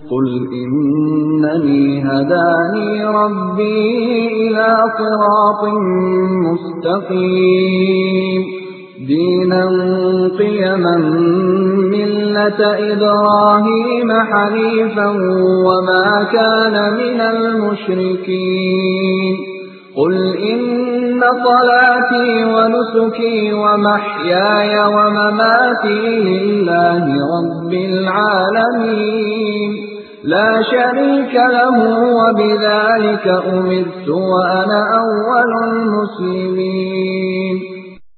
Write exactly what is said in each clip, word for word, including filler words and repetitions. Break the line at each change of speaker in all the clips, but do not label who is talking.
قل إنني هداني ربي إلى صراط مستقيم دينا قيما ملة إبراهيم حنيفا وما كان من المشركين قل إن صلاتي ونسكي ومحياي ومماتي لله رب العالمين لا شريك له وبذلك أمرت وأنا أول المسلمين.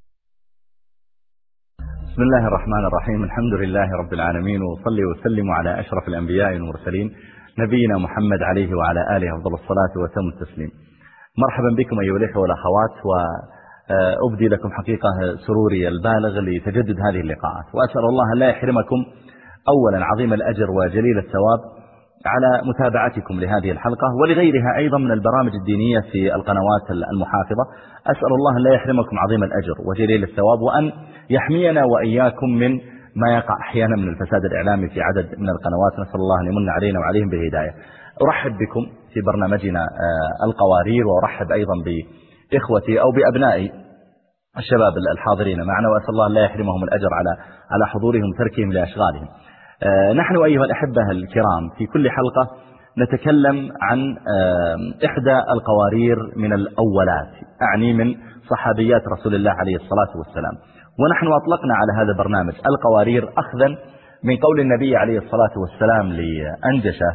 بسم الله الرحمن الرحيم. الحمد لله رب العالمين، وصلي وسلم على أشرف الأنبياء والمرسلين نبينا محمد عليه وعلى آله أفضل الصلاة وتم التسليم. مرحبا بكم أيها الأخوة والأخوات، وأبدي لكم حقيقة سروري البالغ لتجدد هذه اللقاءات، وأسأل الله لا يحرمكم أولا عظيم الأجر وجليل الثواب على متابعتكم لهذه الحلقة ولغيرها أيضا من البرامج الدينية في القنوات المحافظة. أسأل الله لا يحرمكم عظيم الأجر وجليل الثواب، وأن يحمينا وإياكم من ما يقع أحيانا من الفساد الإعلامي في عدد من القنوات. نسأل الله أن يمن علينا وعليهم بالهداية. أرحب بكم في برنامجنا القوارير، وأرحب أيضا بإخوتي أو بأبنائي الشباب الحاضرين معنا، وأسأل الله لا يحرمهم الأجر على على حضورهم وتركهم لأشغالهم. نحن أيها الأحبة الكرام في كل حلقة نتكلم عن إحدى القوارير من الأولات، أعني من صحابيات رسول الله عليه الصلاة والسلام. ونحن أطلقنا على هذا البرنامج القوارير أخذا من قول النبي عليه الصلاة والسلام لأنجشة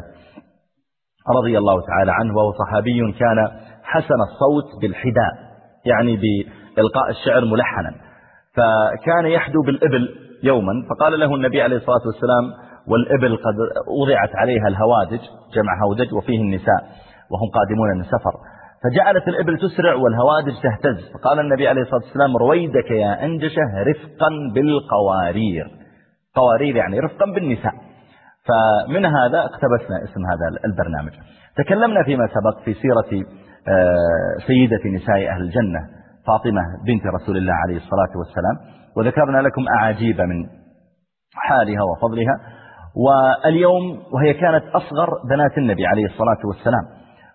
رضي الله تعالى عنه، وهو صحابي كان حسن الصوت بالحداء، يعني بإلقاء الشعر ملحنا، فكان يحدو بالإبل يوما، فقال له النبي عليه الصلاة والسلام: والإبل قد وضعت عليها الهوادج، جمع هودج، وفيه النساء وهم قادمون من سفر، فجعلت الإبل تسرع والهوادج تهتز، فقال النبي عليه الصلاة والسلام: رويدك يا أنجشة رفقا بالقوارير. قوارير يعني رفقا بالنساء. فمن هذا اقتبسنا اسم هذا البرنامج. تكلمنا فيما سبق في سيرة سيدة نساء أهل الجنة فاطمة بنت رسول الله عليه الصلاة والسلام، وذكرنا لكم أعاجيب من حالها وفضلها. واليوم وهي كانت أصغر بنات النبي عليه الصلاة والسلام،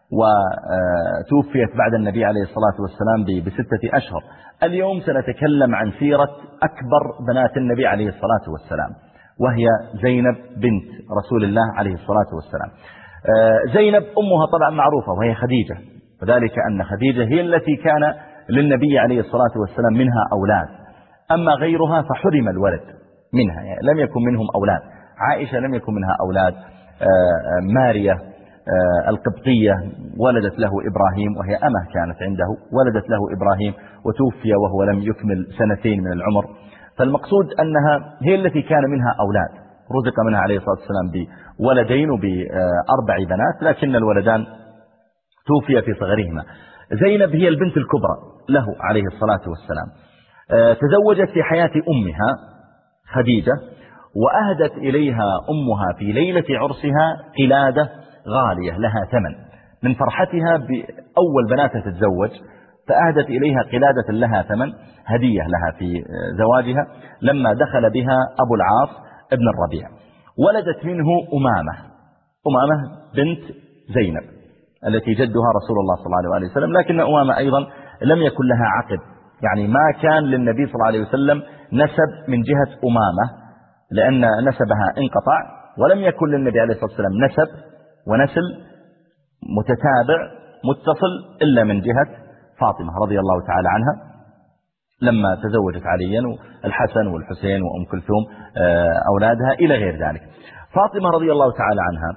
وتوفيت بعد النبي عليه الصلاة والسلام بستة أشهر. اليوم سنتكلم عن سيرة أكبر بنات النبي عليه الصلاة والسلام، وهي زينب بنت رسول الله عليه الصلاة والسلام. زينب أمها طبعا معروفة وهي خديجة، وذلك أن خديجة هي التي كان للنبي عليه الصلاة والسلام منها أولاد، أما غيرها فحرم الولد منها، يعني لم يكن منهم أولاد. عائشة لم يكن منها أولاد. ماريا القبطية ولدت له إبراهيم، وهي أمه كانت عنده، ولدت له إبراهيم وتوفي وهو لم يكمل سنتين من العمر. فالمقصود أنها هي التي كان منها أولاد، رزق منها عليه الصلاة والسلام بولدين وبأربع بنات، لكن الولدان توفي في صغرهما. زينب هي البنت الكبرى له عليه الصلاة والسلام. تزوجت في حياة أمها خديجة، وأهدت إليها أمها في ليلة عرسها قلادة غالية لها ثمن، من فرحتها بأول بناتها تتزوج، فأهدت إليها قلادة لها ثمن، هدية لها في زواجها. لما دخل بها أبو العاص ابن الربيع، ولدت منه أمامة أمامة بنت زينب التي جدها رسول الله صلى الله عليه وسلم، لكن أمامة أيضا لم يكن لها عقب، يعني ما كان للنبي صلى الله عليه وسلم نسب من جهة أمامة، لأن نسبها انقطع، ولم يكن للنبي عليه الصلاة والسلام نسب ونسل متتابع متصل إلا من جهة فاطمة رضي الله تعالى عنها، لما تزوجت عليا والحسن والحسين وأم كلثوم أولادها إلى غير ذلك. فاطمة رضي الله تعالى عنها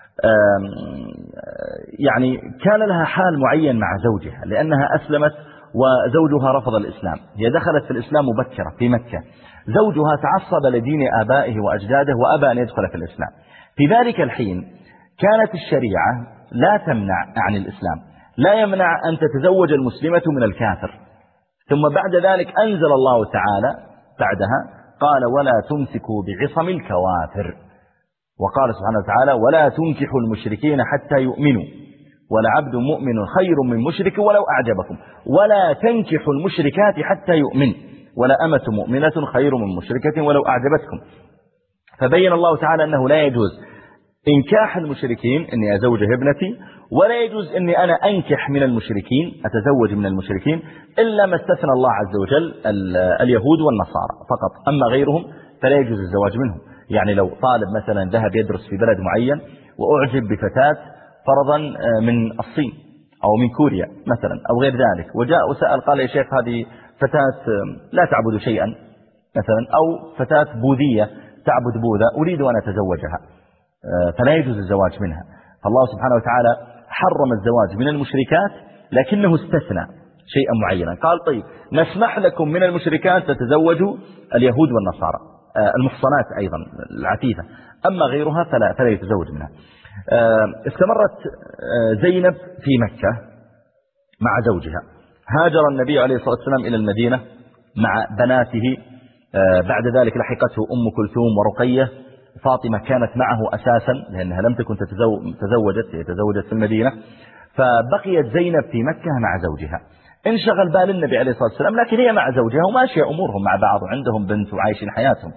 يعني كان لها حال معين مع زوجها، لأنها أسلمت وزوجها رفض الإسلام. هي دخلت في الإسلام مبكرة في مكة، زوجها تعصب لدين آبائه وأجداده وأبى أن يدخل في الإسلام. في ذلك الحين كانت الشريعة لا تمنع عن الإسلام، لا يمنع أن تتزوج المسلمة من الكافر. ثم بعد ذلك أنزل الله تعالى بعدها قال: ولا تمسكوا بعصم الكوافر. وقال سبحانه وتعالى: ولا تنكحوا المشركين حتى يؤمنوا، ولعبد مؤمن خير من مشرك ولو أعجبكم، ولا تنكحوا المشركات حتى يؤمن، ولأمة مؤمنة خير من مشركة ولو أعجبتكم. فبين الله تعالى أنه لا يجوز إنكاح المشركين إني أزوجه ابنتي، ولا يجوز إني أنا أنكح من المشركين أتزوج من المشركين إلا ما استثنى الله عز وجل اليهود والنصارى فقط، أما غيرهم فلا يجوز الزواج منهم. يعني لو طالب مثلا ذهب يدرس في بلد معين وأعجب بفتاة فرضا من الصين أو من كوريا مثلا أو غير ذلك، وجاء وسأل قال يا شيخ هذه فتاة لا تعبد شيئا مثلا، أو فتاة بوذية تعبد بوذا، أريد أن أتزوجها، فلا يجوز الزواج منها. فالله سبحانه وتعالى حرم الزواج من المشركات لكنه استثنى شيئا معينا، قال طيب نسمح لكم من المشركات تتزوجوا اليهود والنصارى المحصنات أيضا العفيفة، أما غيرها فلا, فلا يتزوج منها. استمرت زينب في مكة مع زوجها، هاجر النبي عليه الصلاة والسلام إلى المدينة مع بناته، بعد ذلك لحقته أم كلثوم ورقية، فاطمة كانت معه أساسا لأنها لم تكن تزوجت، هي تزوجت في المدينة، فبقيت زينب في مكة مع زوجها. انشغل بال النبي عليه الصلاة والسلام، لكن هي مع زوجها وماشية أمورهم مع بعض وعندهم بنت وعايشين حياتهم.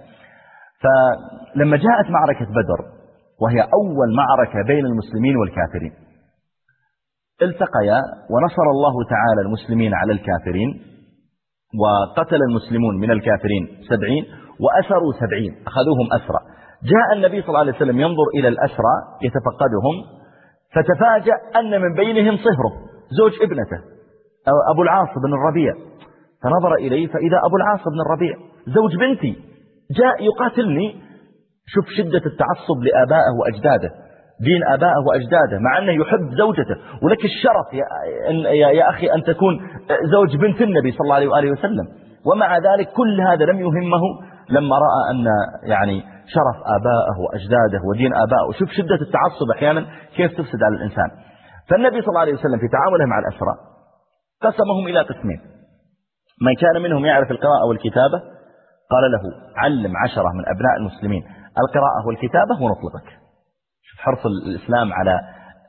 فلما جاءت معركة بدر وهي أول معركة بين المسلمين والكافرين، التقيا ونصر الله تعالى المسلمين على الكافرين، وقتل المسلمون من الكافرين سبعين وأسروا سبعين، أخذوهم أسرى. جاء النبي صلى الله عليه وسلم ينظر إلى الأسرى يتفقدهم، فتفاجأ أن من بينهم صهره زوج ابنته أبو العاص بن الربيع، فنظر إليه فإذا أبو العاص بن الربيع زوج بنتي جاء يقاتلني. شوف شدة التعصب لآبائه وأجداده، دين آبائه وأجداده، مع أنه يحب زوجته، ولك الشرف يا, يا, يا أخي أن تكون زوج بنت النبي صلى الله عليه وآله وسلم، ومع ذلك كل هذا لم يهمه لما رأى أن يعني شرف آبائه وأجداده ودين آبائه. شوف شدة التعصب أحيانا كيف تفسد على الإنسان. فالنبي صلى الله عليه وسلم في تعامله مع الأسرى قسمهم إلى قسمين، من كان منهم يعرف القراءة والكتابة قال له علم عشرة من أبناء المسلمين القراءة والكتابة ونطلقك. شوف حرص الإسلام على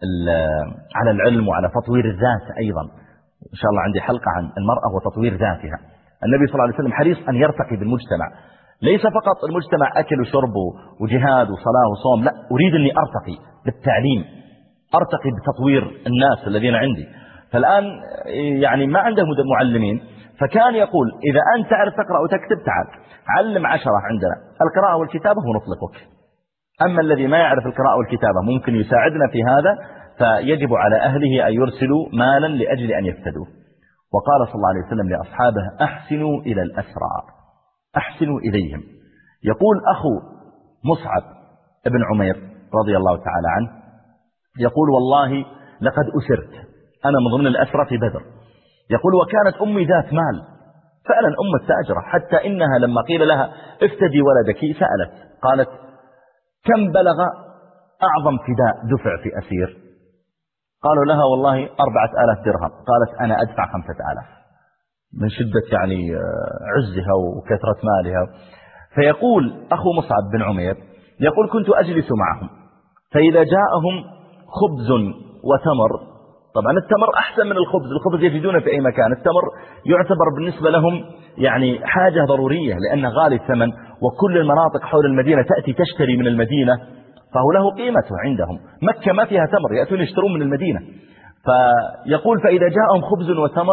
على العلم وعلى تطوير الذات. أيضا إن شاء الله عندي حلقة عن المرأة وتطوير ذاتها. النبي صلى الله عليه وسلم حريص أن يرتقي بالمجتمع، ليس فقط المجتمع أكل وشرب وجهاد وصلاة وصوم، لا، أريد أني أرتقي بالتعليم، أرتقي بتطوير الناس الذين عندي. فالآن يعني ما عنده معلمين، فكان يقول إذا أنت تعرف تقرأ وتكتب تعال علم عشرة عندنا القراءة والكتابة ونطلقك. أما الذي ما يعرف القراءة والكتابة ممكن يساعدنا في هذا، فيجب على أهله أن يرسلوا مالا لأجل أن يفتدوا. وقال صلى الله عليه وسلم لأصحابه أحسنوا إلى الأسرى، أحسنوا إليهم. يقول أخو مصعب ابن عمير رضي الله تعالى عنه، يقول والله لقد أسرت أنا من ضمن الأسرى في بدر. يقول وكانت أمي ذات مال، فعلا أم التاجرة، حتى إنها لما قيل لها افتدي ولدك سألت قالت كم بلغ أعظم فداء دفع في أسير؟ قالوا لها والله أربعة آلاف درهم. قالت أنا أدفع خمسة آلاف، من شدة يعني عزها وكثرة مالها. فيقول أخو مصعب بن عمير يقول كنت أجلس معهم، فإذا جاءهم خبز وتمر، طبعا التمر أحسن من الخبز، الخبز يجدونه في أي مكان، التمر يعتبر بالنسبة لهم يعني حاجة ضرورية لأنه غالي الثمن، وكل المناطق حول المدينة تأتي تشتري من المدينة، فهو له قيمته عندهم. مكة ما فيها تمر، يأتون يشترون من المدينة. فيقول فإذا جاءهم خبز وتمر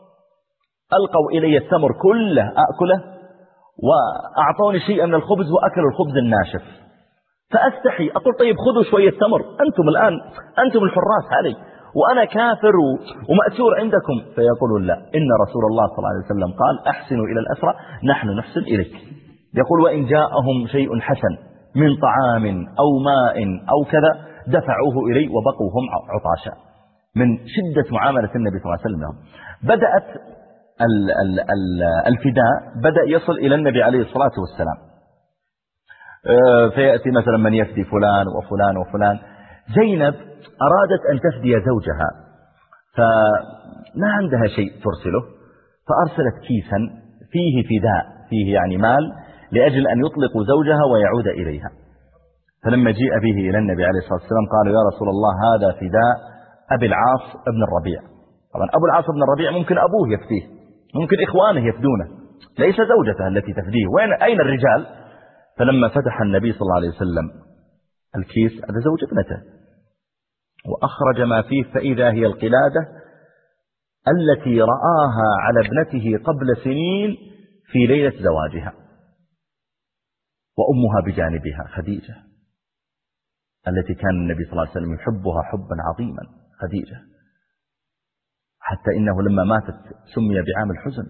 ألقوا إلي التمر كله أأكله، وأعطوني شيئا من الخبز وأكلوا الخبز الناشف. فأستحي أقول طيب خذوا شوية تمر، أنتم الآن أنتم الحراس علي وأنا كافر ومأسور عندكم. فيقولون لا، إن رسول الله صلى الله عليه وسلم قال أحسنوا إلى الأسرى نحن نحسن إليك. يقول وإن جاءهم شيء حسن من طعام أو ماء أو كذا دفعوه إلي وبقوا هم عطاشا. من شدة معاملة النبي صلى الله عليه وسلم لهم. بدأت ال ال ال الفداء بدأ يصل إلى النبي عليه الصلاة والسلام، فيأتي مثلا من يفدي فلان وفلان وفلان. زينب أرادت أن تفدي زوجها، فما عندها شيء ترسله، فأرسلت كيسا فيه فداء، فيه يعني مال لأجل أن يطلق زوجها ويعود إليها. فلما جيء به إلى النبي عليه الصلاة والسلام قالوا يا رسول الله هذا فداء أبي العاص ابن الربيع. طبعا أبو العاص ابن الربيع ممكن أبوه يفديه، ممكن إخوانه يفدونه، ليس زوجته التي تفديه. وين أين الرجال؟ فلما فتح النبي صلى الله عليه وسلم الكيس هذا زوج ابنته، وأخرج ما فيه فإذا هي القلادة التي رآها على ابنته قبل سنين في ليلة زواجها، وأمها بجانبها خديجة التي كان النبي صلى الله عليه وسلم يحبها حبا عظيما، خديجة، حتى إنه لما ماتت سمي بعام الحزن.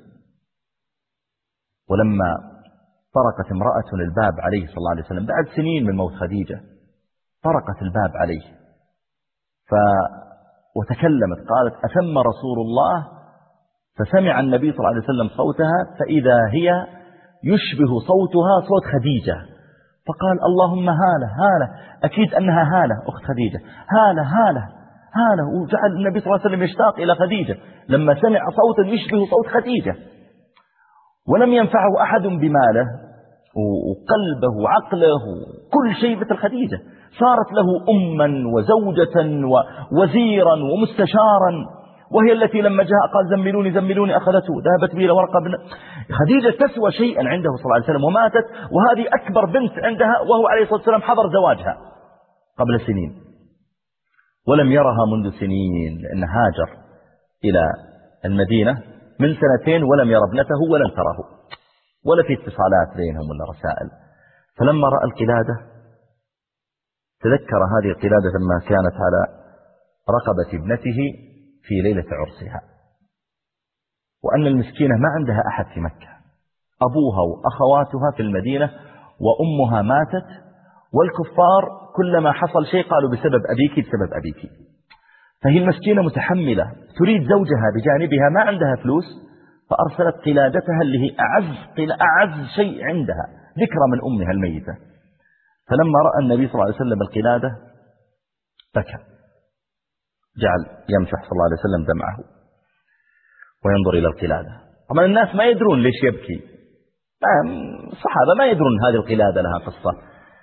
ولما طرقت امرأة الباب عليه صلى الله عليه وسلم بعد سنين من موت خديجة، طرقت الباب عليه ف وتكلمت قالت: أثم رسول الله؟ فسمع النبي صلى الله عليه وسلم صوتها فإذا هي يشبه صوتها صوت خديجة، فقال: اللهم هالة هالة، أكيد أنها هالة أخت خديجة، هالة هالة هالة. وجعل النبي صلى الله عليه وسلم يشتاق إلى خديجة لما سمع صوتا يشبه صوت خديجة. ولم ينفعه أحد بماله وقلبه وعقله وكل شيء مثل خديجة، صارت له أما وزوجة ووزيرا ومستشارا، وهي التي لما جاء قال: زملوني زملوني أخذته، ذهبت به لورقة بن خديجة تسوى شيئا عنده صلى الله عليه وسلم، وماتت وهذه أكبر بنت عندها، وهو عليه الصلاة والسلام حضر زواجها قبل سنين ولم يرها منذ سنين، لأن هاجر إلى المدينة من سنتين ولم يرى ابنته ولم تره، ولا في اتصالات بينهم ولا رسائل. فلما رأى القلادة تذكر هذه القلادة لما كانت على رقبة ابنته في ليلة عرسها، وأن المسكينة ما عندها أحد في مكة، أبوها وأخواتها في المدينة، وأمها ماتت، والكفار كلما حصل شيء قالوا بسبب أبيك بسبب أبيك. فهي المسكينة متحملة تريد زوجها بجانبها، ما عندها فلوس، فأرسلت قلادتها اللي هي أعز, أعز شيء عندها، ذكرى من أمها الميتة. فلما رأى النبي صلى الله عليه وسلم القلادة بكى، جعل يمسح صلى الله عليه وسلم دمعه وينظر إلى القلادة. طبعا الناس ما يدرون ليش يبكي، الصحابة ما يدرون هذه القلادة لها قصة.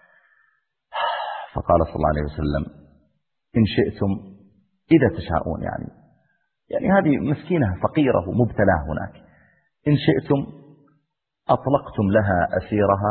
فقال صلى الله عليه وسلم: إن شئتم إذا تشاءون، يعني يعني هذه مسكينة فقيرة ومبتلاه هناك، إن شئتم أطلقتم لها أسيرها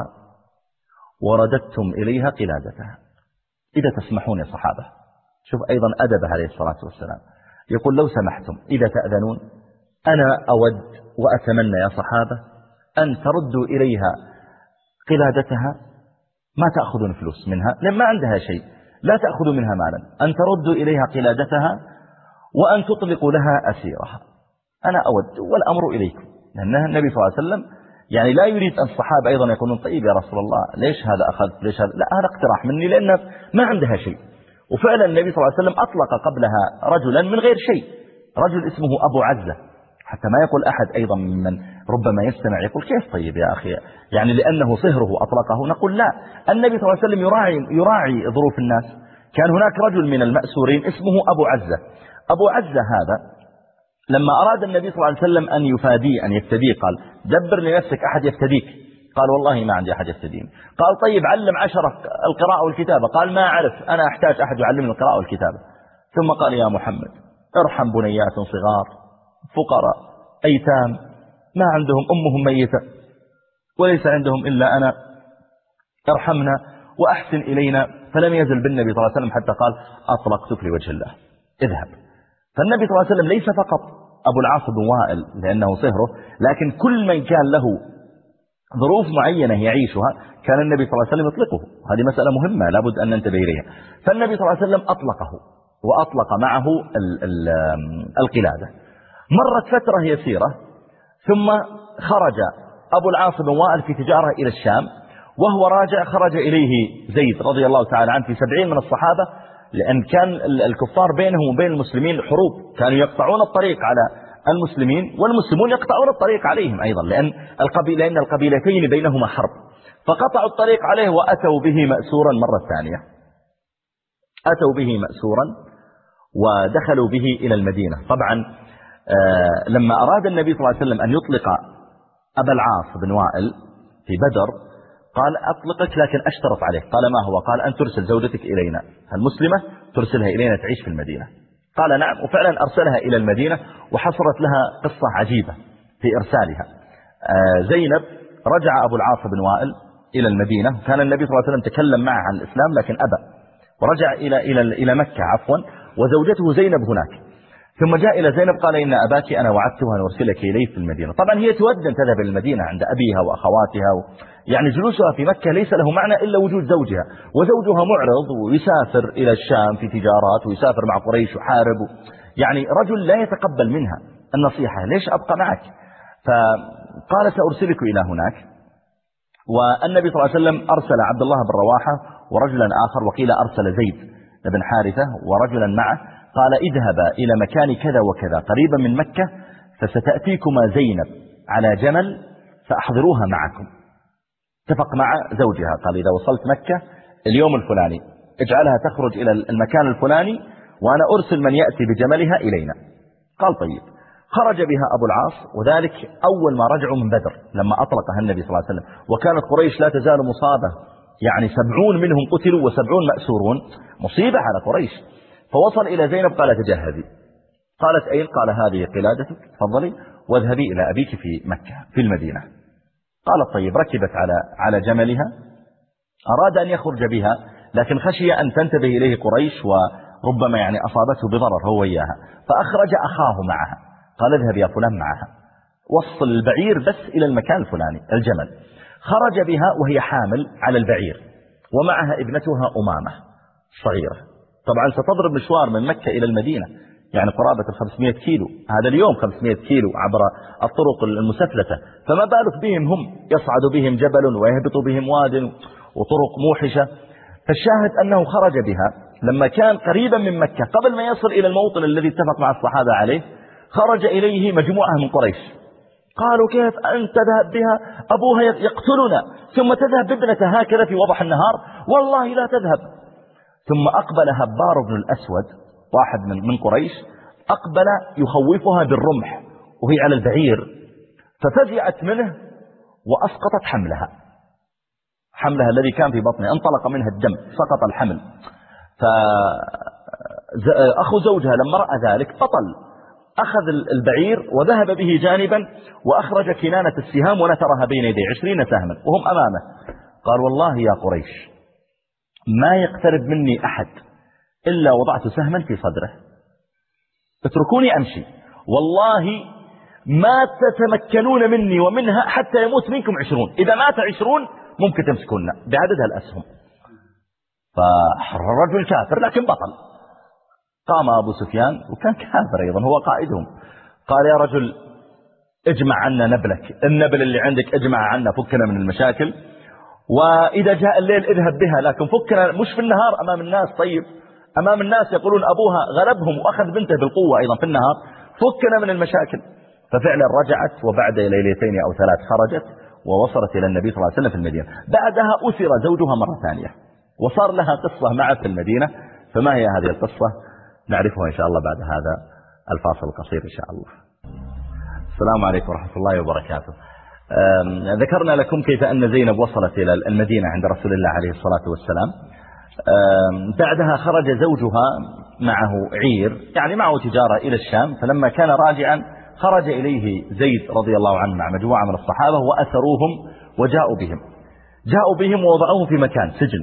ورددتم إليها قلادتها، إذا تسمحون يا صحابة. شوف أيضا أدبه عليه الصلاة والسلام، يقول: لو سمحتم إذا تأذنون أنا أود وأتمنى يا صحابة أن تردوا إليها قلادتها، ما تأخذون فلوس منها لأن ما عندها شيء، لا تأخذوا منها مالا، أن تردوا إليها قلادتها وأن تطلقوا لها أسيرها، أنا أود والأمر إليكم. لأن النبي صلى الله عليه وسلم يعني لا يريد أن الصحابة أيضا يقولون: طيب يا رسول الله ليش هذا أخذت ليش هذا، لا، هذا اقتراح مني لأن ما عندها شيء. وفعلا النبي صلى الله عليه وسلم أطلق قبلها رجلا من غير شيء، رجل اسمه أبو عزة، حتى ما يقول أحد أيضا من ربما يستمع يقول: كيف طيب يا أخي، يعني لأنه صهره أطلقه؟ نقول لا، النبي صلى الله عليه وسلم يراعي, يراعي ظروف الناس. كان هناك رجل من المأسورين اسمه أبو عزة. أبو عزة هذا لما أراد النبي صلى الله عليه وسلم أن يفاديه أن يفتديه قال: دبر لنفسك أحد يفتديك. قال: والله ما عندي أحد يفتديني. قال: طيب علم عشرة القراءة والكتابة. قال: ما أعرف، أنا أحتاج أحد يعلمني القراءة والكتابة. ثم قال: يا محمد ارحم بنيات صغار فقراء أيتام ما عندهم أمهم ميتة وليس عندهم إلا أنا، ارحمنا وأحسن إلينا. فلم يزل بالنبي صلى الله عليه وسلم حتى قال: أطلقتك لوجه الله، اذهب. فالنبي صلى الله عليه وسلم ليس فقط أبو العاص بن وائل لأنه صهره، لكن كل من كان له ظروف معينة يعيشها كان النبي صلى الله عليه وسلم يطلقه. هذه مسألة مهمة لابد أن ننتبه إليها. فالنبي صلى الله عليه وسلم أطلقه وأطلق معه ال ال القلادة. مرت فترة يسيرة ثم خرج أبو العاص بن وائل في تجارة إلى الشام، وهو راجع خرج إليه زيد رضي الله تعالى عنه في سبعين من الصحابة، لأن كان الكفار بينهم وبين المسلمين حروب، كانوا يقطعون الطريق على المسلمين والمسلمون يقطعون الطريق عليهم أيضا، لأن القبيلة لأن القبيلتين بينهما حرب، فقطعوا الطريق عليه وأتوا به مأسورا مرة ثانية، أتوا به مأسورا ودخلوا به إلى المدينة. طبعا آه لما أراد النبي صلى الله عليه وسلم أن يطلق أبا العاص بن وائل في بدر قال: أطلقك لكن أشترط عليك. قال: ما هو؟ قال: أن ترسل زوجتك إلينا المسلمة، ترسلها إلينا تعيش في المدينة. قال: نعم. وفعلا أرسلها إلى المدينة، وحصلت لها قصة عجيبة في إرسالها. آه زينب رجع أبو العاص بن وائل إلى المدينة، كان النبي صلى الله عليه وسلم تكلم معه عن الإسلام لكن أبى، ورجع إلى إلى إلى مكة عفوا، وزوجته زينب هناك. ثم جاء إلى زينب قال إن أباك أنا وعدتها أن أرسلك إليه في المدينة. طبعا هي تود أن تذهب إلى المدينة عند أبيها وأخواتها و... يعني جلوسها في مكة ليس له معنى إلا وجود زوجها، وزوجها معرض ويسافر إلى الشام في تجارات ويسافر مع قريش وحارب، يعني رجل لا يتقبل منها النصيحة، ليش أبقى معك؟ فقال سأرسلك إلى هناك. والنبي صلى الله عليه وسلم أرسل عبد الله بن رواحة ورجلا آخر، وقيل أرسل زيد بن حارثة ورجلا معه، قال اذهبا إلى مكان كذا وكذا قريبا من مكة، فستأتيكما زينب على جمل فأحضروها معكم. اتفق مع زوجها، قال إذا وصلت مكة اليوم الفلاني اجعلها تخرج إلى المكان الفلاني وأنا أرسل من يأتي بجملها إلينا. قال طيب. خرج بها أبو العاص، وذلك أول ما رجعوا من بدر لما أطلقها النبي صلى الله عليه وسلم، وكانت قريش لا تزال مصابة، يعني سبعون منهم قتلوا وسبعون مأسورون، مصيبة على قريش. فوصل إلى زينب قال تجهزي. قالت أين؟ قال هذه قلادتك تفضلي واذهبي إلى أبيك في مكة في المدينة. قالت طيب. ركبت على على جملها، أراد أن يخرج بها لكن خشي أن تنتبه إليه قريش وربما يعني أصابته بضرر هو إياها، فأخرج أخاه معها، قال اذهب يا فلان معها، وصل البعير بس إلى المكان الفلاني الجمل. خرج بها وهي حامل على البعير، ومعها ابنتها أمامة صغيرة. طبعا ستضرب مشوار من مكة إلى المدينة يعني قرابة خمسمائة كيلو، هذا اليوم خمسمائة كيلو عبر الطرق المسفلتة، فما بالك بهم هم، يصعد بهم جبل ويهبط بهم واد وطرق موحشة. فالشاهد أنه خرج بها لما كان قريبا من مكة قبل ما يصل إلى الموطن الذي اتفق مع الصحابة عليه، خرج إليه مجموعة من قريش، قالوا كيف أنت تذهب بها؟ أبوها يقتلنا، ثم تذهب بابنتها هكذا في وضح النهار؟ والله لا تذهب. ثم أقبل هبار بن الأسود واحد من من قريش، أقبل يخوفها بالرمح وهي على البعير، ففزعت منه وأسقطت حملها حملها الذي كان في بطنها، انطلق منها الدم، سقط الحمل. فأخو زوجها لما رأى ذلك بطل، أخذ البعير وذهب به جانبا وأخرج كنانة السهام ونثرها بين يديه عشرين سهما وهم أمامه. قال والله يا قريش ما يقترب مني أحد إلا وضعت سهما في صدره، اتركوني أمشي، والله ما تتمكنون مني ومنها حتى يموت منكم عشرون، إذا مات عشرون ممكن تمسكوننا بعددها الأسهم. فالرجل كافر لكن بطل. قام أبو سفيان وكان كافر أيضا هو قائدهم، قال يا رجل اجمع عنا نبلك، النبل اللي عندك اجمع عنا، فكنا من المشاكل، وإذا جاء الليل اذهب بها، لكن فكنا مش في النهار أمام الناس. طيب أمام الناس يقولون أبوها غلبهم وأخذ بنته بالقوة أيضا في النهار، فكنا من المشاكل. ففعلا رجعت، وبعد ليلتين أو ثلاث خرجت ووصلت إلى النبي صلى الله عليه وسلم في المدينة. بعدها أسر زوجها مرة ثانية وصار لها قصة معه في المدينة. فما هي هذه القصة؟ نعرفها إن شاء الله بعد هذا الفاصل القصير إن شاء الله. السلام عليكم ورحمة الله وبركاته. ذكرنا لكم كيف أن زينب وصلت إلى المدينة عند رسول الله عليه الصلاة والسلام. بعدها خرج زوجها معه عير، يعني معه تجارة إلى الشام، فلما كان راجعا خرج إليه زيد رضي الله عنه مع مجموعة من الصحابة وأثروهم وجاءوا بهم جاءوا بهم ووضعوه في مكان سجن.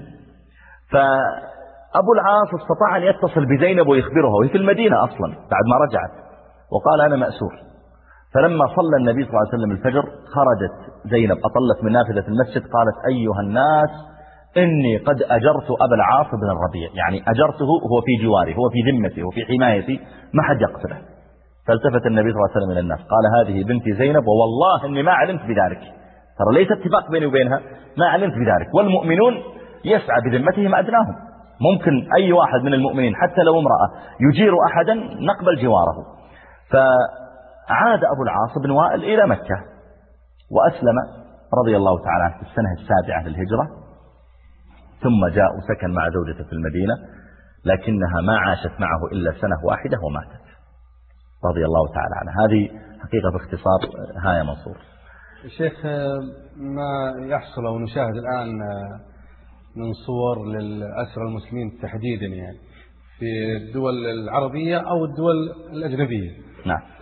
فأبو العاص استطاع أن يتصل بزينب ويخبرها وهي في المدينة أصلا بعد ما رجعت، وقال أنا مأسور. فلما صلى النبي صلى الله عليه وسلم الفجر خرجت زينب أطلت من نافذة المسجد، قالت أيها الناس إني قد أجرت أبا العاص بن الربيع، يعني أجرته هو في جواري، هو في ذمتي وفي حمايتي، ما حد يقتله. فالتفت النبي صلى الله عليه وسلم إلى الناس قال هذه بنتي زينب ووالله إني ما علمت بذلك، ترى ليس اتفاق بيني وبينها، ما علمت بذلك، والمؤمنون يسعى بذمتهم أدناهم. ممكن أي واحد من المؤمنين حتى لو امرأة يجير أحدا نقبل جواره. فعاد أبو العاص بن وائل إلى مكة وأسلم رضي الله تعالى عنه في السنة السابعة للهجرة، ثم جاء وسكن مع زوجته في المدينة، لكنها ما عاشت معه إلا سنة واحدة وماتت رضي الله تعالى عنها. هذه حقيقة باختصار. ها يا منصور.
الشيخ، ما يحصل أو نشاهد الآن من صور للأسرى المسلمين تحديدا يعني في الدول العربية أو الدول الأجنبية،
نعم،
ف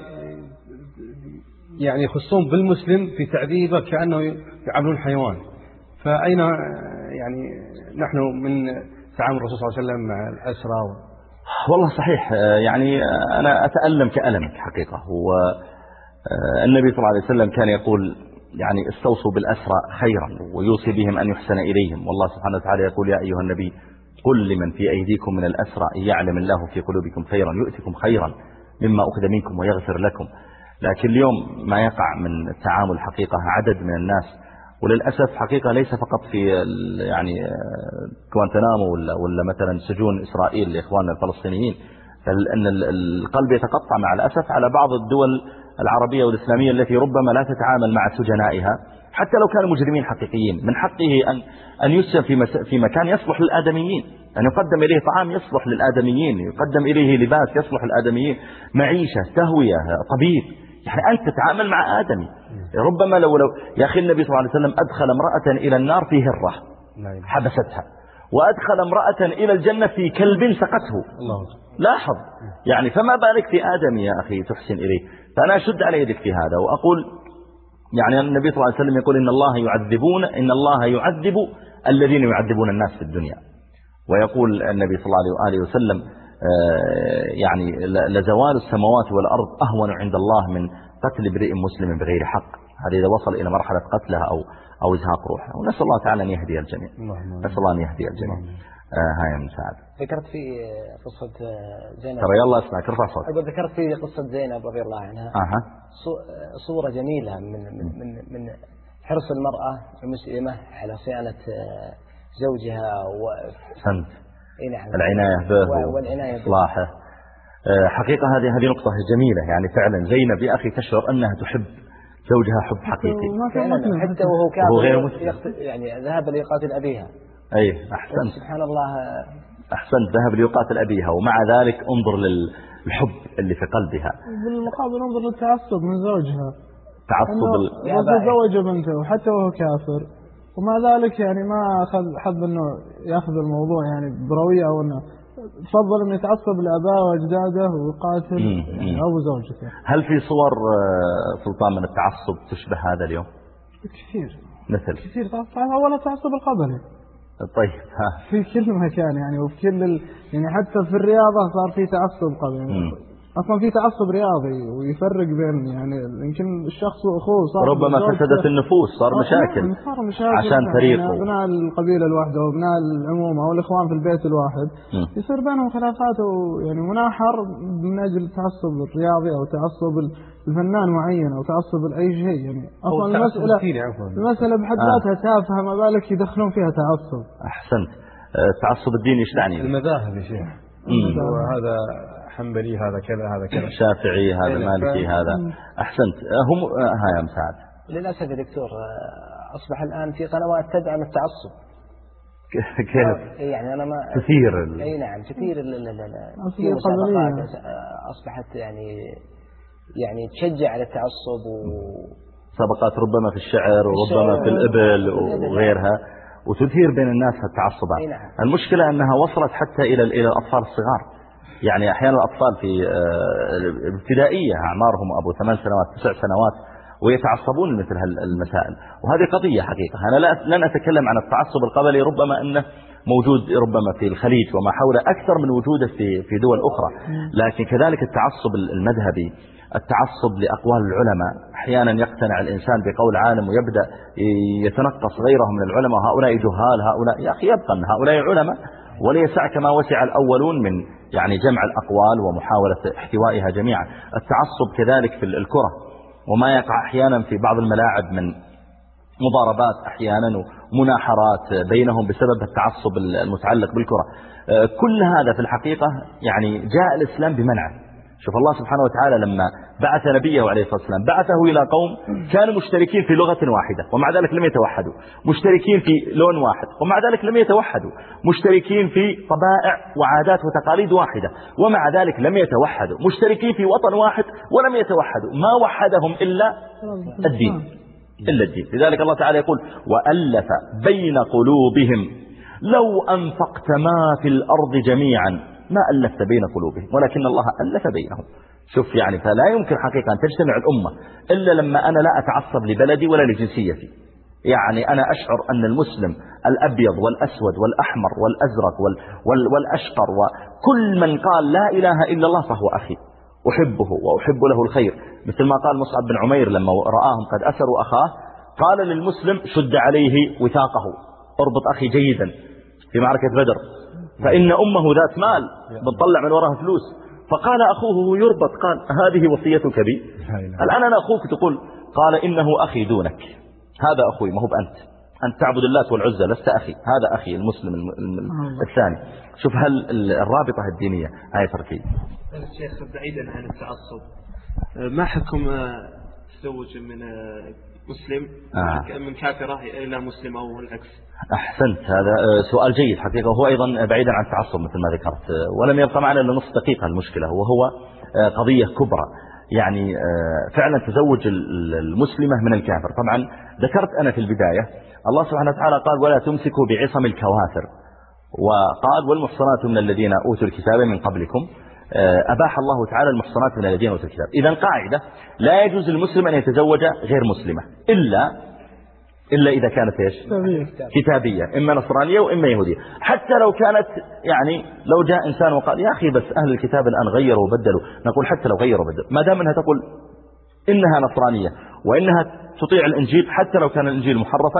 يعني يخصون بالمسلم في تعذيبه كأنه يعاملون حيوان. فأين يعني نحن من تعامل الرسول صلى الله عليه وسلم مع الأسرى؟
والله صحيح، يعني أنا أتألم كألمك حقيقة. هو النبي صلى الله عليه وسلم كان يقول يعني استوصوا بالأسرى خيرا ويوصي بهم أن يحسن إليهم، والله سبحانه وتعالى يقول يا أيها النبي قل لمن في أيديكم من الأسرى إن يعلم الله في قلوبكم خيرا يؤتكم خيرا مما أخذ منكم ويغفر لكم. لكن اليوم ما يقع من التعامل حقيقة عدد من الناس، وللأسف حقيقة ليس فقط في يعني كوانتنامو ولا, ولا مثلا سجون إسرائيل لإخواننا الفلسطينيين، أن القلب يتقطع مع الأسف على بعض الدول العربية والإسلامية التي ربما لا تتعامل مع سجنائها حتى لو كانوا مجرمين حقيقيين. من حقه أن أن يسجن في في مكان يصلح للآدميين، أن يقدم إليه طعام يصلح للآدميين، يقدم إليه لباس يصلح للآدميين، معيشة، تهوية، طبيب. يعني أنت تتعامل مع آدمي. ربما لو لو يا أخي النبي صلى الله عليه وسلم أدخل امرأة إلى النار في هرة حبستها، وأدخل امرأة إلى الجنة في كلب سقته.
الله
لاحظ يعني، فما بالك في آدم يا أخي تحسن إليه. فأنا أشد على يدك في هذا وأقول يعني النبي صلى الله عليه وسلم يقول إن الله يعذبون إن الله يعذب الذين يعذبون الناس في الدنيا. ويقول النبي صلى الله عليه وسلم يعني لزوال السماوات والأرض أهون عند الله من قتل امرئ مسلم بغير حق. هذا إذا وصل إلى مرحلة قتلها أو أو إزهاق روحها. ونسأل الله تعالى أن يهدي الجميع. نسأل الله أن يهدي الجميع. آه هاي من سعد.
ذكرت في قصة زينب.
ترى يلا اسمعك ارفع صوتك.
أقول ذكرت في قصة زينب رضي الله عنها.
أها.
صورة جميلة من من من من حرص المرأة المسلمة على صيانة زوجها و.
سنت.
نعم.
العناية به
والعناية
بإصلاحه. حقيقة هذه هذه نقطة جميلة يعني فعلا. زينب يا أخي تشعر أنها تحب زوجها حب حقيقي.
حتى وهو كافر
غير مسلم
يعني ذهب ليقاتل أبيها.
أي أحسنت.
سبحان الله.
أحسنت، ذهب ليقاتل أبيها ومع ذلك انظر للحب اللي في قلبها.
بالمقابل انظر للتعصب من زوجها.
تعصب
وتزوج بنته حتى وهو كافر ومع ذلك يعني ما أخذ حب أنه يأخذ الموضوع يعني بروية أو أنه تفضل أن يتعصب لأباه وأجداده ويقاتل يعني أبو زوجته.
هل في صور سلطان من التعصب تشبه هذا اليوم؟
كثير.
مثل
كثير تعصب. أولا التعصب القبلي.
طيب ها.
في كل مكان يعني وفي كل ال... يعني حتى في الرياضة صار في تعصب قبلي. أصلا في تعصب رياضي ويفرق بين يعني يمكن الشخص وأخوه صار
ربما فسدت النفوس صار مشاكل,
صار مشاكل
عشان فريقه
يعني أبناء القبيلة الواحدة وأبناء العمومة أو الإخوان في البيت الواحد م. يصير بينهم خلافات ويعني مناحر من أجل التعصب الرياضي أو تعصب الفنان معين أو تعصب لأي شيء يعني أصلا المسألة المسألة بحد ذاتها آه. تافهة ما بالك يدخلون فيها تعصب.
أحسنت. التعصب الديني إيش يعني؟
المذاهب يا شيخ. وهذا حنبلي هذا كذا هذا كذا
شافعي هذا مالكي هذا. أحسنت. هم ها يا مساعد.
للأسف يا دكتور أصبح الآن في قنوات تدعم التعصب.
كيف؟
يعني أنا ما
كثير ال...
أي نعم كثير ال ال ال في مسابقات أصبحت يعني يعني تشجع على التعصب و
سابقات ربما في الشعر وربما في الإبل وغيرها وتثير بين الناس التعصبات.
نعم.
المشكلة أنها وصلت حتى إلى إلى الأطفال الصغار. يعني أحيانا الأطفال في ابتدائية أعمارهم أبو ثمان سنوات تسع سنوات ويتعصبون مثل هالمسائل وهذه قضية حقيقة. أنا لا لن أتكلم عن التعصب القبلي ربما أنه موجود ربما في الخليج وما حوله أكثر من وجوده في في دول أخرى، لكن كذلك التعصب المذهبي، التعصب لأقوال العلماء. أحيانا يقتنع الإنسان بقول عالم ويبدأ يتنقص غيره من العلماء، هؤلاء جهال هؤلاء. يا أخي يبقى أن هؤلاء علماء وليسع كما وسع الأولون من يعني جمع الأقوال ومحاولة احتوائها جميعا. التعصب كذلك في الكرة وما يقع أحيانا في بعض الملاعب من مضاربات أحيانا ومناحرات بينهم بسبب التعصب المتعلق بالكرة. كل هذا في الحقيقة يعني جاء الإسلام بمنعه. شوف الله سبحانه وتعالى لما بعث نبيه عليه الصلاة والسلام بعثه إلى قوم كانوا مشتركين في لغة واحدة ومع ذلك لم يتوحدوا، مشتركين في لون واحد ومع ذلك لم يتوحدوا، مشتركين في طبائع وعادات وتقاليد واحدة ومع ذلك لم يتوحدوا، مشتركين في وطن واحد ولم يتوحدوا. ما وحدهم إلا الدين، إلا الدين. لذلك الله تعالى يقول وألف بين قلوبهم لو أنفقت ما في الأرض جميعا ما ألفت بين قلوبهم ولكن الله ألف بينهم. شوف يعني فلا يمكن حقيقة أن تجتمع الأمة إلا لما أنا لا أتعصب لبلدي ولا لجنسيتي. يعني أنا أشعر أن المسلم الأبيض والأسود والأحمر والأزرق وال وال والأشقر وكل من قال لا إله إلا الله فهو أخي أحبه وأحب له الخير، مثل ما قال مصعب بن عمير لما رآهم قد أسروا أخاه قال للمسلم شد عليه وثاقه، اربط أخي جيدا في معركة بدر فإن أمه ذات مال بتطلع من وراها فلوس. فقال أخوه يربط، قال هذه وصيتك بي؟ الآن أنا أخوك تقول، قال إنه أخي دونك، هذا أخوي ما هو بأنت، أنت تعبد اللات والعزى لست أخي، هذا أخي المسلم الثاني. شوف هل الرابطة الدينية آية تركيب.
الشيخ بعيدا عن التعصب، ما حكم تزوج من مسلم آه. من كافرة إلى مسلم أو العكس؟
أحسنت، هذا سؤال جيد حقيقة، وهو أيضا بعيدا عن التعصب مثل ما ذكرت، ولم يبقى معنا إلا نصف دقيقة المشكلة، وهو قضية كبرى يعني فعلا تزوج المسلمة من الكافر. طبعا ذكرت أنا في البداية الله سبحانه وتعالى قال ولا تمسكوا بعصم الكوافر، وقال والمحصنات من الذين أوتوا الكتاب من قبلكم، أباح الله تعالى المحصنات من الذين أوتوا الكتاب. إذن قاعدة لا يجوز للمسلم أن يتزوج غير مسلمة إلا إلا إذا كانت إيش؟ كتابية، إما نصرانية وإما يهودية. حتى لو كانت يعني لو جاء إنسان وقال يا أخي بس أهل الكتاب الآن غيروا وبدلوا، نقول حتى لو غيروا وبدلوا ما دام أنها تقول إنها نصرانية وإنها تطيع الإنجيل حتى لو كان الإنجيل محرفا،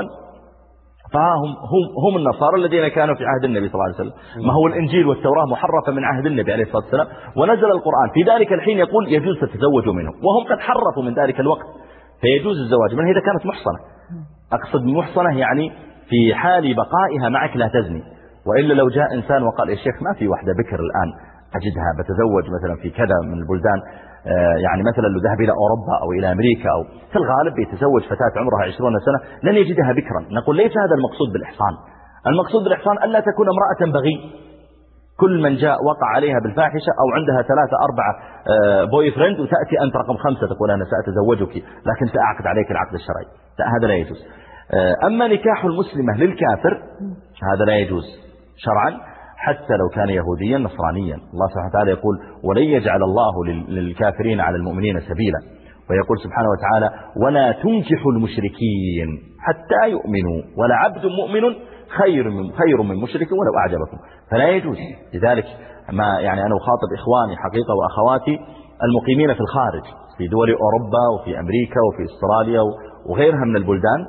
فهم هم هم النصارى الذين كانوا في عهد النبي صلى الله عليه وسلم. ما هو الإنجيل والتوراة محرفة من عهد النبي عليه الصلاة والسلام، ونزل القرآن في ذلك الحين يقول يجوز تتزوجوا منهم، وهم قد حرفوا من ذلك الوقت، فيجوز الزواج منها إذا كانت محصنة. أقصد محصنة يعني في حال بقائها معك لا تزني، وإلا لو جاء إنسان وقال يا شيخ ما في واحدة بكر الآن أجدها بتزوج مثلا في كذا من البلدان، يعني مثلا لو ذهب إلى أوروبا أو إلى أمريكا أو في الغالب بيتزوج فتاة عمرها عشرون سنة لن يجدها بكرا، نقول ليس هذا المقصود بالإحصان. المقصود بالإحصان ألا تكون امرأة بغي، كل من جاء وقع عليها بالفاحشة أو عندها ثلاثة أربعة بوي فريند وتأتي أنت رقم خمسة تقول أنا سأتزوجك لكن سأعقد عليك العقد الشرعي، لا هذا لا يجوز. أما نكاح المسلمة للكافر هذا لا يجوز شرعا حتى لو كان يهوديا نصرانيا. الله سبحانه وتعالى يقول ولن يجعل الله للكافرين على المؤمنين سبيلا، ويقول سبحانه وتعالى ولا تنكحوا المشركين حتى يؤمنوا ولعبد مؤمن خير من خير من مشرك ولو أعجبكم، فلا يجوز. لذلك ما يعني أنا أخاطب إخواني حقيقة وأخواتي المقيمين في الخارج في دول أوروبا وفي أمريكا وفي استراليا وغيرها من البلدان،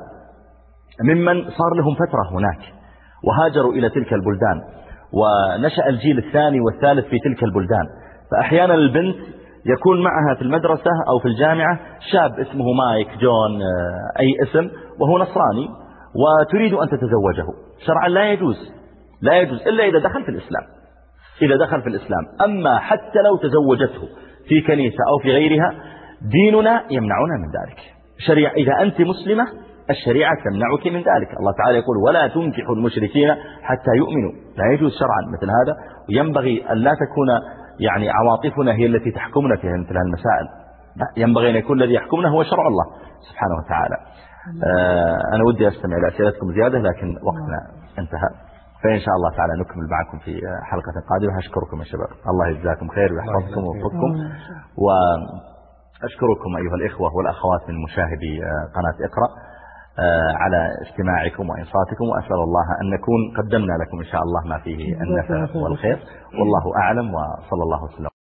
ممن صار لهم فترة هناك وهاجروا إلى تلك البلدان ونشأ الجيل الثاني والثالث في تلك البلدان، فأحيانا البنت يكون معها في المدرسة أو في الجامعة شاب اسمه مايك جون أي اسم وهو نصراني وتريد أن تتزوجه، شرعا لا يجوز، لا يجوز إلا إذا دخل في الإسلام، إذا دخل في الإسلام. أما حتى لو تزوجته في كنيسة أو في غيرها ديننا يمنعنا من ذلك. شريعة إذا أنت مسلمة الشريعة تمنعك من ذلك. الله تعالى يقول ولا تنكحوا المشركين حتى يؤمنوا، لا يجوز شرعا مثل هذا، وينبغي أن لا تكون يعني عواطفنا هي التي تحكمنا في مثل المسائل، ينبغي أن يكون الذي يحكمنا هو شرع الله سبحانه وتعالى. آه أنا ودي أستمع إلى أسئلتكم زيادة لكن وقتنا انتهى، فإن شاء الله تعالى نكمل معكم في حلقة قادمة. أشكركم يا شباب، الله يجزاكم خير ويحفظكم ويوفقكم، وأشكركم أيها الإخوة والأخوات من مشاهدي قناة اقرأ على استماعكم وإنصاتكم، وأسأل الله أن نكون قدمنا لكم إن شاء الله ما فيه النفع والخير، والله أعلم، وصلى الله وسلم.